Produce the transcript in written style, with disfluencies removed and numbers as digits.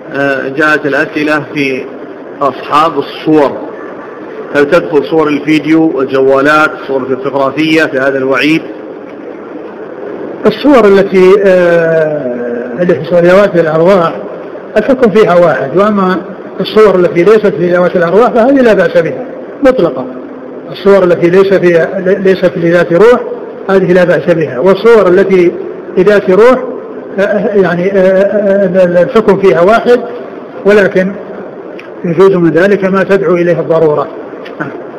جاءت الأسئلة في أصحاب الصور، هل تدخل صور الفيديو والجوالات صور الفوتوغرافية في هذا الوعيد؟ الصور التي في ذوات الأرواح الحكم فيها واحد، وأما الصور التي ليست في ذوات الأرواح فهذه لا بأس بها مطلقا. الصور التي ليست لذات روح هذه لا بأس بها، والصور التي لذات روح يعني الحكم فيها واحد، ولكن يجوز من ذلك ما تدعو إليه الضرورة.